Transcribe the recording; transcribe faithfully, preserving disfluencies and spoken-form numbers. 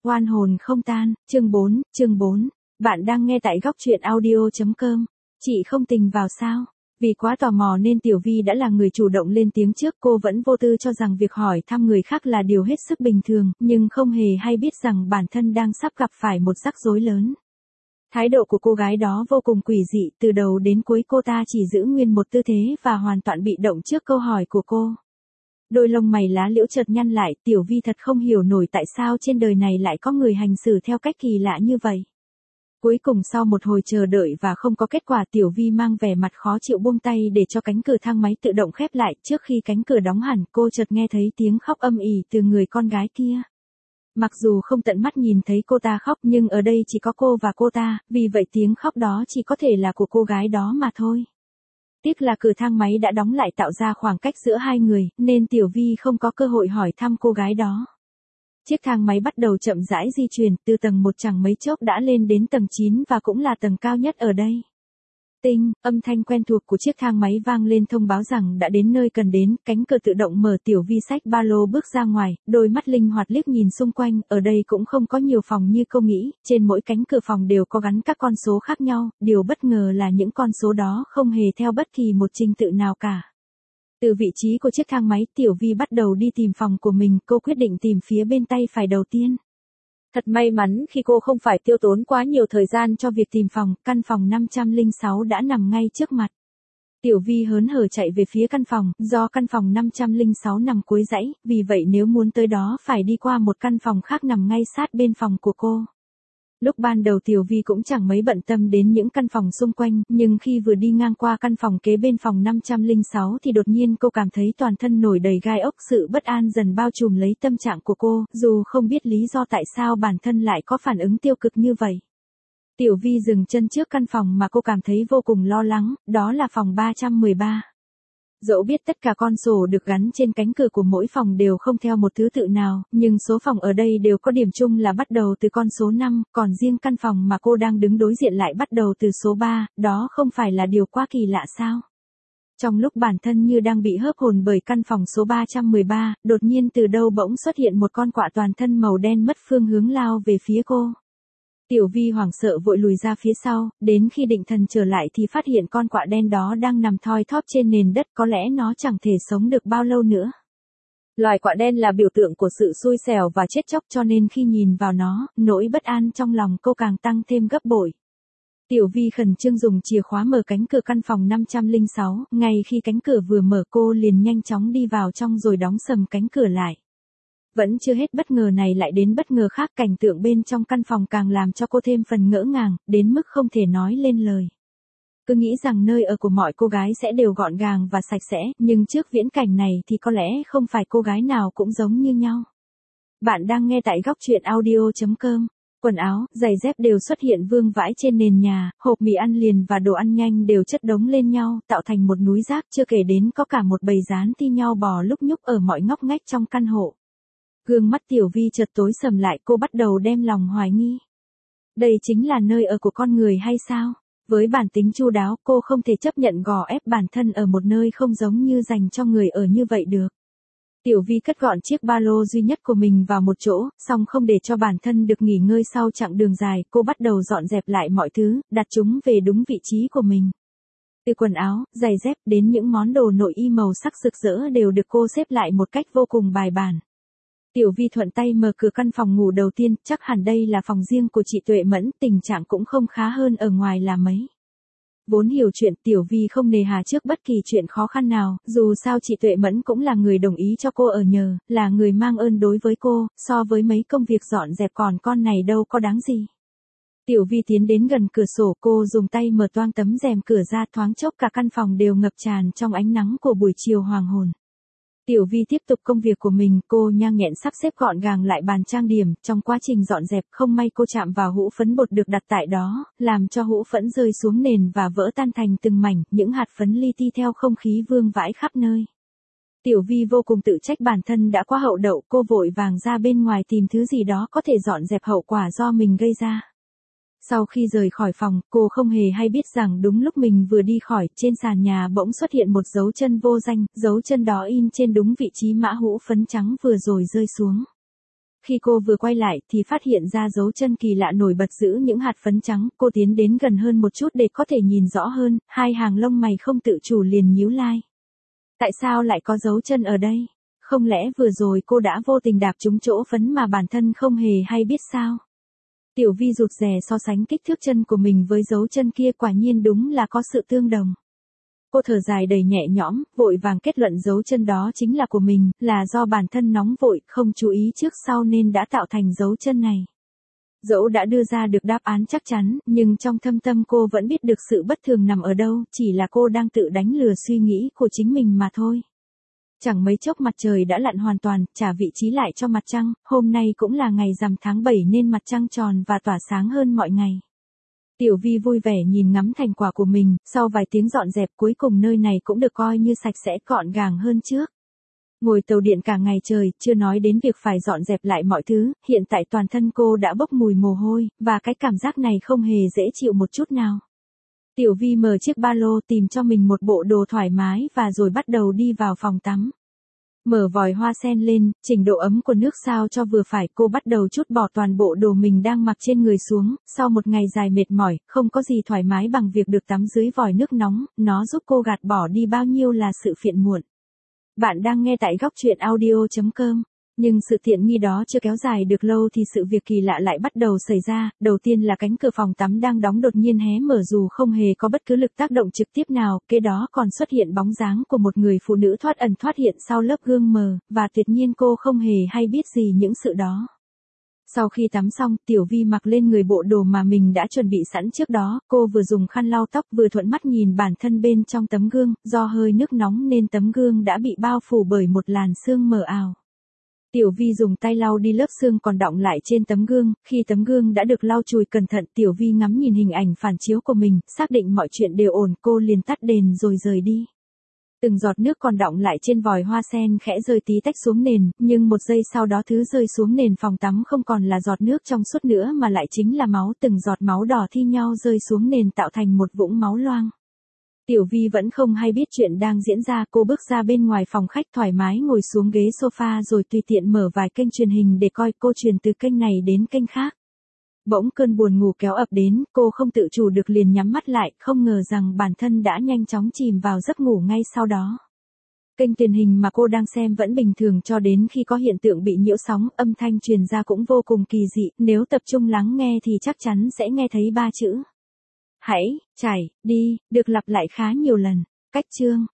Oan hồn không tan, chương bốn, chương bốn. Bạn đang nghe tại góc truyện audio.com. Chị không tình vào sao? Vì quá tò mò nên Tiểu Vi đã là người chủ động lên tiếng trước. Cô vẫn vô tư cho rằng việc hỏi thăm người khác là điều hết sức bình thường, nhưng không hề hay biết rằng bản thân đang sắp gặp phải một rắc rối lớn. Thái độ của cô gái đó vô cùng quỷ dị, từ đầu đến cuối cô ta chỉ giữ nguyên một tư thế và hoàn toàn bị động trước câu hỏi của cô. Đôi lông mày lá liễu chợt nhăn lại, Tiểu Vi thật không hiểu nổi tại sao trên đời này lại có người hành xử theo cách kỳ lạ như vậy. Cuối cùng sau một hồi chờ đợi và không có kết quả, Tiểu Vi mang vẻ mặt khó chịu buông tay để cho cánh cửa thang máy tự động khép lại. Trước khi cánh cửa đóng hẳn, cô chợt nghe thấy tiếng khóc âm ỉ từ người con gái kia. Mặc dù không tận mắt nhìn thấy cô ta khóc nhưng ở đây chỉ có cô và cô ta, vì vậy tiếng khóc đó chỉ có thể là của cô gái đó mà thôi. Tiếc là cửa thang máy đã đóng lại tạo ra khoảng cách giữa hai người, nên Tiểu Vi không có cơ hội hỏi thăm cô gái đó. Chiếc thang máy bắt đầu chậm rãi di chuyển, từ tầng một chẳng mấy chốc đã lên đến tầng chín và cũng là tầng cao nhất ở đây. Tinh, âm thanh quen thuộc của chiếc thang máy vang lên thông báo rằng đã đến nơi cần đến, cánh cửa tự động mở. Tiểu Vi xách ba lô bước ra ngoài, đôi mắt linh hoạt liếc nhìn xung quanh, ở đây cũng không có nhiều phòng như cô nghĩ, trên mỗi cánh cửa phòng đều có gắn các con số khác nhau, điều bất ngờ là những con số đó không hề theo bất kỳ một trình tự nào cả. Từ vị trí của chiếc thang máy, Tiểu Vi bắt đầu đi tìm phòng của mình, cô quyết định tìm phía bên tay phải đầu tiên. Thật may mắn khi cô không phải tiêu tốn quá nhiều thời gian cho việc tìm phòng, căn phòng năm trăm lẻ sáu đã nằm ngay trước mặt. Tiểu Vi hớn hở chạy về phía căn phòng, do căn phòng năm trăm lẻ sáu nằm cuối dãy, vì vậy nếu muốn tới đó phải đi qua một căn phòng khác nằm ngay sát bên phòng của cô. Lúc ban đầu Tiểu Vi cũng chẳng mấy bận tâm đến những căn phòng xung quanh, nhưng khi vừa đi ngang qua căn phòng kế bên phòng năm trăm lẻ sáu thì đột nhiên cô cảm thấy toàn thân nổi đầy gai ốc, sự bất an dần bao trùm lấy tâm trạng của cô, dù không biết lý do tại sao bản thân lại có phản ứng tiêu cực như vậy. Tiểu Vi dừng chân trước căn phòng mà cô cảm thấy vô cùng lo lắng, đó là phòng ba trăm mười ba. Dẫu biết tất cả con sổ được gắn trên cánh cửa của mỗi phòng đều không theo một thứ tự nào, nhưng số phòng ở đây đều có điểm chung là bắt đầu từ con số năm, còn riêng căn phòng mà cô đang đứng đối diện lại bắt đầu từ số ba, đó không phải là điều quá kỳ lạ sao? Trong lúc bản thân như đang bị hớp hồn bởi căn phòng số ba trăm mười ba, đột nhiên từ đâu bỗng xuất hiện một con quạ toàn thân màu đen mất phương hướng lao về phía cô. Tiểu Vi hoảng sợ vội lùi ra phía sau, đến khi định thần trở lại thì phát hiện con quạ đen đó đang nằm thoi thóp trên nền đất, có lẽ nó chẳng thể sống được bao lâu nữa. Loài quạ đen là biểu tượng của sự xui xẻo và chết chóc, cho nên khi nhìn vào nó, nỗi bất an trong lòng cô càng tăng thêm gấp bội. Tiểu Vi khẩn trương dùng chìa khóa mở cánh cửa căn phòng năm trăm lẻ sáu, ngay khi cánh cửa vừa mở cô liền nhanh chóng đi vào trong rồi đóng sầm cánh cửa lại. Vẫn chưa hết bất ngờ này lại đến bất ngờ khác, cảnh tượng bên trong căn phòng càng làm cho cô thêm phần ngỡ ngàng, đến mức không thể nói lên lời. Cứ nghĩ rằng nơi ở của mọi cô gái sẽ đều gọn gàng và sạch sẽ, nhưng trước viễn cảnh này thì có lẽ không phải cô gái nào cũng giống như nhau. Bạn đang nghe tại góc truyện audio.com. Quần áo, giày dép đều xuất hiện vương vãi trên nền nhà, hộp mì ăn liền và đồ ăn nhanh đều chất đống lên nhau, tạo thành một núi rác, chưa kể đến có cả một bầy rán thi nhau bò lúc nhúc ở mọi ngóc ngách trong căn hộ. Gương mắt Tiểu Vi chợt tối sầm lại, cô bắt đầu đem lòng hoài nghi. Đây chính là nơi ở của con người hay sao? Với bản tính chu đáo, cô không thể chấp nhận gò ép bản thân ở một nơi không giống như dành cho người ở như vậy được. Tiểu Vi cất gọn chiếc ba lô duy nhất của mình vào một chỗ, song không để cho bản thân được nghỉ ngơi sau chặng đường dài, cô bắt đầu dọn dẹp lại mọi thứ, đặt chúng về đúng vị trí của mình. Từ quần áo, giày dép đến những món đồ nội y màu sắc rực rỡ đều được cô xếp lại một cách vô cùng bài bản. Tiểu Vi thuận tay mở cửa căn phòng ngủ đầu tiên, chắc hẳn đây là phòng riêng của chị Tuệ Mẫn, tình trạng cũng không khá hơn ở ngoài là mấy. Vốn hiểu chuyện, Tiểu Vi không nề hà trước bất kỳ chuyện khó khăn nào, dù sao chị Tuệ Mẫn cũng là người đồng ý cho cô ở nhờ, là người mang ơn đối với cô, so với mấy công việc dọn dẹp còn con này đâu có đáng gì. Tiểu Vi tiến đến gần cửa sổ, cô dùng tay mở toang tấm rèm cửa ra, thoáng chốc cả căn phòng đều ngập tràn trong ánh nắng của buổi chiều hoàng hôn. Tiểu Vi tiếp tục công việc của mình, cô nhanh nhẹn sắp xếp gọn gàng lại bàn trang điểm, trong quá trình dọn dẹp không may cô chạm vào hũ phấn bột được đặt tại đó, làm cho hũ phấn rơi xuống nền và vỡ tan thành từng mảnh, những hạt phấn li ti theo không khí vương vãi khắp nơi. Tiểu Vi vô cùng tự trách bản thân đã quá hậu đậu, cô vội vàng ra bên ngoài tìm thứ gì đó có thể dọn dẹp hậu quả do mình gây ra. Sau khi rời khỏi phòng, cô không hề hay biết rằng đúng lúc mình vừa đi khỏi, trên sàn nhà bỗng xuất hiện một dấu chân vô danh, dấu chân đó in trên đúng vị trí mã hũ phấn trắng vừa rồi rơi xuống. khi cô vừa quay lại thì phát hiện ra dấu chân kỳ lạ nổi bật giữ những hạt phấn trắng, cô tiến đến gần hơn một chút để có thể nhìn rõ hơn, hai hàng lông mày không tự chủ liền nhíu lai. Tại sao lại có dấu chân ở đây? Không lẽ vừa rồi cô đã vô tình đạp trúng chỗ phấn mà bản thân không hề hay biết sao? Tiểu Vi rụt rè so sánh kích thước chân của mình với dấu chân kia, quả nhiên đúng là có sự tương đồng. Cô thở dài đầy nhẹ nhõm, vội vàng kết luận dấu chân đó chính là của mình, là do bản thân nóng vội, không chú ý trước sau nên đã tạo thành dấu chân này. Dẫu đã đưa ra được đáp án chắc chắn, nhưng trong thâm tâm cô vẫn biết được sự bất thường nằm ở đâu, chỉ là cô đang tự đánh lừa suy nghĩ của chính mình mà thôi. Chẳng mấy chốc mặt trời đã lặn hoàn toàn, trả vị trí lại cho mặt trăng, hôm nay cũng là ngày rằm tháng bảy nên mặt trăng tròn và tỏa sáng hơn mọi ngày. Tiểu Vi vui vẻ nhìn ngắm thành quả của mình, sau vài tiếng dọn dẹp cuối cùng nơi này cũng được coi như sạch sẽ gọn gàng hơn trước. Ngồi tàu điện cả ngày trời, chưa nói đến việc phải dọn dẹp lại mọi thứ, hiện tại toàn thân cô đã bốc mùi mồ hôi, và cái cảm giác này không hề dễ chịu một chút nào. Tiểu Vi mở chiếc ba lô tìm cho mình một bộ đồ thoải mái và rồi bắt đầu đi vào phòng tắm. Mở vòi hoa sen lên, chỉnh độ ấm của nước sao cho vừa phải, cô bắt đầu trút bỏ toàn bộ đồ mình đang mặc trên người xuống, sau một ngày dài mệt mỏi, không có gì thoải mái bằng việc được tắm dưới vòi nước nóng, nó giúp cô gạt bỏ đi bao nhiêu là sự phiền muộn. Bạn đang nghe tại góc truyện audio chấm com. Nhưng sự tiện nghi đó chưa kéo dài được lâu thì sự việc kỳ lạ lại bắt đầu xảy ra, đầu tiên là cánh cửa phòng tắm đang đóng đột nhiên hé mở dù không hề có bất cứ lực tác động trực tiếp nào, kế đó còn xuất hiện bóng dáng của một người phụ nữ thoát ẩn thoát hiện sau lớp gương mờ, và tuyệt nhiên cô không hề hay biết gì những sự đó. Sau khi tắm xong, Tiểu Vi mặc lên người bộ đồ mà mình đã chuẩn bị sẵn trước đó, cô vừa dùng khăn lau tóc vừa thuận mắt nhìn bản thân bên trong tấm gương, do hơi nước nóng nên tấm gương đã bị bao phủ bởi một làn sương mờ ảo. Tiểu Vi dùng tay lau đi lớp sương còn đọng lại trên tấm gương, khi tấm gương đã được lau chùi cẩn thận, Tiểu Vi ngắm nhìn hình ảnh phản chiếu của mình, xác định mọi chuyện đều ổn, cô liền tắt đèn rồi rời đi. Từng giọt nước còn đọng lại trên vòi hoa sen khẽ rơi tí tách xuống nền, nhưng một giây sau đó thứ rơi xuống nền phòng tắm không còn là giọt nước trong suốt nữa mà lại chính là máu, từng giọt máu đỏ thi nhau rơi xuống nền tạo thành một vũng máu loang. Tiểu Vi vẫn không hay biết chuyện đang diễn ra, cô bước ra bên ngoài phòng khách thoải mái ngồi xuống ghế sofa rồi tùy tiện mở vài kênh truyền hình để coi, cô truyền từ kênh này đến kênh khác. Bỗng cơn buồn ngủ kéo ập đến, cô không tự chủ được liền nhắm mắt lại, không ngờ rằng bản thân đã nhanh chóng chìm vào giấc ngủ ngay sau đó. Kênh truyền hình mà cô đang xem vẫn bình thường cho đến khi có hiện tượng bị nhiễu sóng, âm thanh truyền ra cũng vô cùng kỳ dị, nếu tập trung lắng nghe thì chắc chắn sẽ nghe thấy ba chữ. Hãy, chảy, đi, được lặp lại khá nhiều lần. Cách chương.